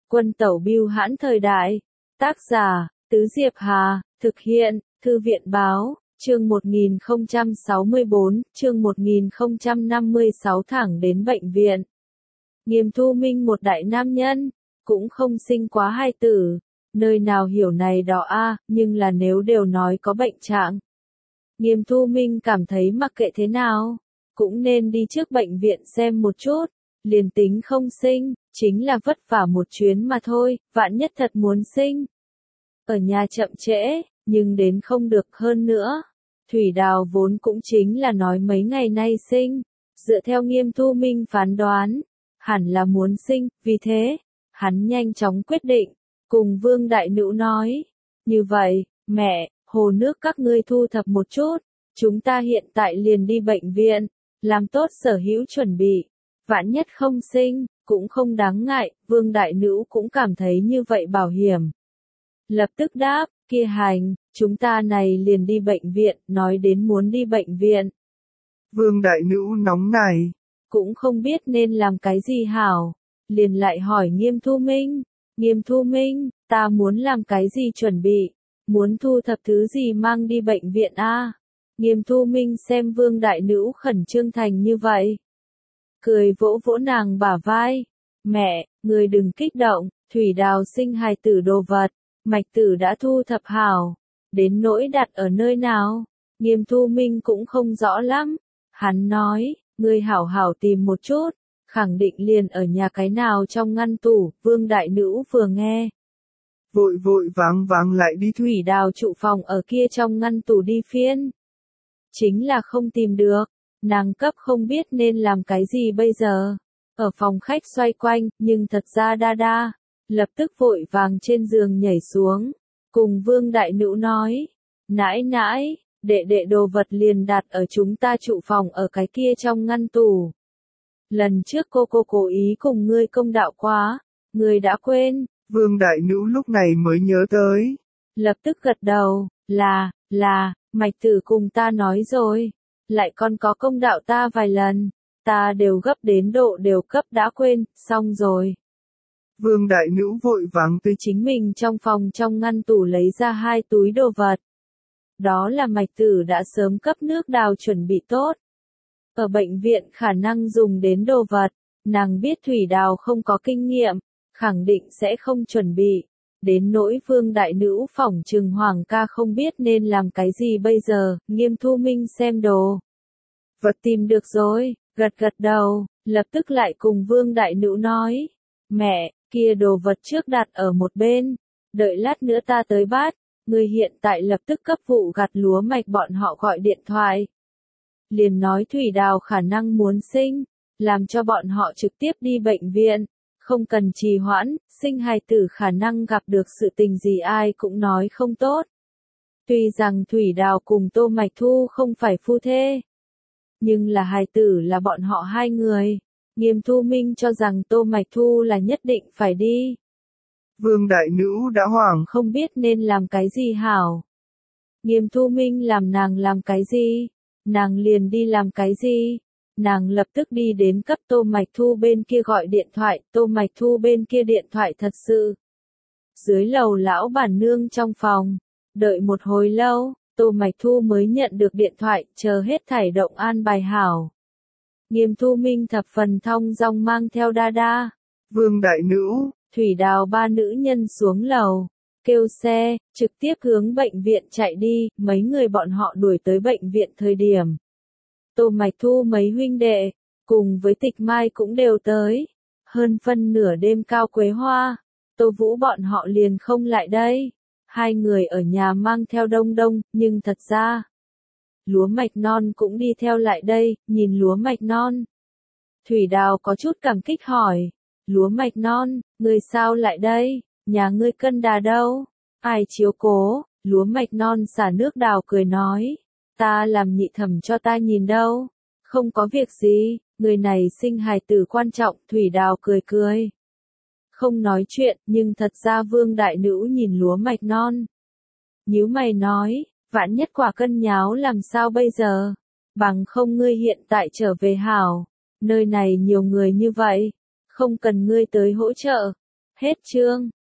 Quân tẩu bưu hãn thời đại. Tác giả, Tứ Diệp Hà, thực hiện, Thư viện báo, chương 1064, chương 1056 thẳng đến bệnh viện. Nghiêm Thu Minh một đại nam nhân, cũng không sinh quá hai tử, nơi nào hiểu này đó a, nhưng là nếu đều nói có bệnh trạng. Nghiêm Thu Minh cảm thấy mặc kệ thế nào, cũng nên đi trước bệnh viện xem một chút, liền tính không sinh, chính là vất vả một chuyến mà thôi, vạn nhất thật muốn sinh. Ở nhà chậm trễ, nhưng đến không được hơn nữa. Thủy Đào vốn cũng chính là nói mấy ngày nay sinh, dựa theo Nghiêm Thu Minh phán đoán, hẳn là muốn sinh, vì thế, hắn nhanh chóng quyết định, cùng Vương Đại Nữu nói, như vậy, mẹ, hồ nước các ngươi thu thập một chút, chúng ta hiện tại liền đi bệnh viện, làm tốt sở hữu chuẩn bị, vạn nhất không sinh, cũng không đáng ngại, Vương Đại Nữu cũng cảm thấy như vậy bảo hiểm. Lập tức đáp, kia hành, chúng ta này liền đi bệnh viện, nói đến muốn đi bệnh viện. Vương Đại Nữu nóng này, cũng không biết nên làm cái gì hảo, liền lại hỏi Nghiêm Thu Minh, Nghiêm Thu Minh, ta muốn làm cái gì chuẩn bị, muốn thu thập thứ gì mang đi bệnh viện a? Nghiêm Thu Minh xem Vương Đại Nữu khẩn trương thành như vậy, cười vỗ vỗ nàng bả vai, mẹ, người đừng kích động, Thủy Đào sinh hài tử đồ vật, mạch tử đã thu thập hảo, đến nỗi đặt ở nơi nào, Nghiêm Thu Minh cũng không rõ lắm, hắn nói, ngươi hảo hảo tìm một chút, khẳng định liền ở nhà cái nào trong ngăn tủ, Vương Đại Nữu vừa nghe. Vội vội vàng lại đi Thủy Đào trụ phòng ở kia trong ngăn tủ đi phiên. Chính là không tìm được, nàng cấp không biết nên làm cái gì bây giờ. Ở phòng khách xoay quanh, nhưng thật ra đa, lập tức vội vàng trên giường nhảy xuống, cùng Vương Đại Nữu nói, nãi nãi, đệ đồ vật liền đặt ở chúng ta trụ phòng ở cái kia trong ngăn tủ. Lần trước cô cố ý cùng ngươi công đạo quá, ngươi đã quên. Vương Đại Nữu lúc này mới nhớ tới. Lập tức gật đầu, là, mạch tử cùng ta nói rồi, lại còn có công đạo ta vài lần, ta đều gấp đến độ đều cấp đã quên, xong rồi. Vương Đại Nữu vội vàng từ chính mình trong phòng trong ngăn tủ lấy ra 2 túi đồ vật. Đó là mạch tử đã sớm cấp nước đào chuẩn bị tốt. Ở bệnh viện khả năng dùng đến đồ vật, nàng biết Thủy Đào không có kinh nghiệm, khẳng định sẽ không chuẩn bị. Đến nỗi Vương Đại Nữu phỏng trừng Hoàng ca không biết nên làm cái gì bây giờ, Nghiêm Thu Minh xem đồ. Vật tìm được rồi, gật đầu, lập tức lại cùng Vương Đại Nữu nói. Mẹ, kia đồ vật trước đặt ở một bên, đợi lát nữa ta tới bắt, người hiện tại lập tức cấp vụ gặt lúa mạch bọn họ gọi điện thoại. Liền nói Thủy Đào khả năng muốn sinh, làm cho bọn họ trực tiếp đi bệnh viện, không cần trì hoãn, sinh hài tử khả năng gặp được sự tình gì ai cũng nói không tốt. Tuy rằng Thủy Đào cùng Tô Mạch Thu không phải phu thê, nhưng là hài tử là bọn họ hai người. Nghiêm Thu Minh cho rằng Tô Mạch Thu là nhất định phải đi. Vương Đại Nữu đã hoảng không biết nên làm cái gì hảo. Nghiêm Thu Minh làm nàng làm cái gì, nàng liền đi làm cái gì. Nàng lập tức đi đến cấp Tô Mạch Thu bên kia gọi điện thoại, Tô Mạch Thu bên kia điện thoại thật sự. Dưới lầu lão bản nương trong phòng, đợi một hồi lâu, Tô Mạch Thu mới nhận được điện thoại, chờ hết thảy động an bài hảo. Nghiêm Thu Minh thập phần thong dong mang theo đa. Vương Đại Nữu, Thủy Đào 3 nữ nhân xuống lầu, kêu xe, trực tiếp hướng bệnh viện chạy đi, mấy người bọn họ đuổi tới bệnh viện thời điểm. Tô Mạch Thu mấy huynh đệ, cùng với Tịch Mai cũng đều tới. Hơn phân nửa đêm Cao Quế Hoa, Tô Vũ bọn họ liền không lại đây. Hai người ở nhà mang theo đông, nhưng thật ra, lúa mạch non cũng đi theo lại đây, nhìn lúa mạch non. Thủy Đào có chút cảm kích hỏi, lúa mạch non, người sao lại đây, nhà ngươi cân đà đâu, ai chiếu cố, lúa mạch non xả nước Đào cười nói, ta làm nhị thẩm cho ta nhìn đâu, không có việc gì, người này sinh hài tử quan trọng, Thủy Đào cười. Không nói chuyện, nhưng thật ra Vương Đại Nữu nhìn lúa mạch non. Nhíu mày nói, vạn nhất quả cân nháo làm sao bây giờ, bằng không ngươi hiện tại trở về hảo, nơi này nhiều người như vậy, không cần ngươi tới hỗ trợ. Hết chương.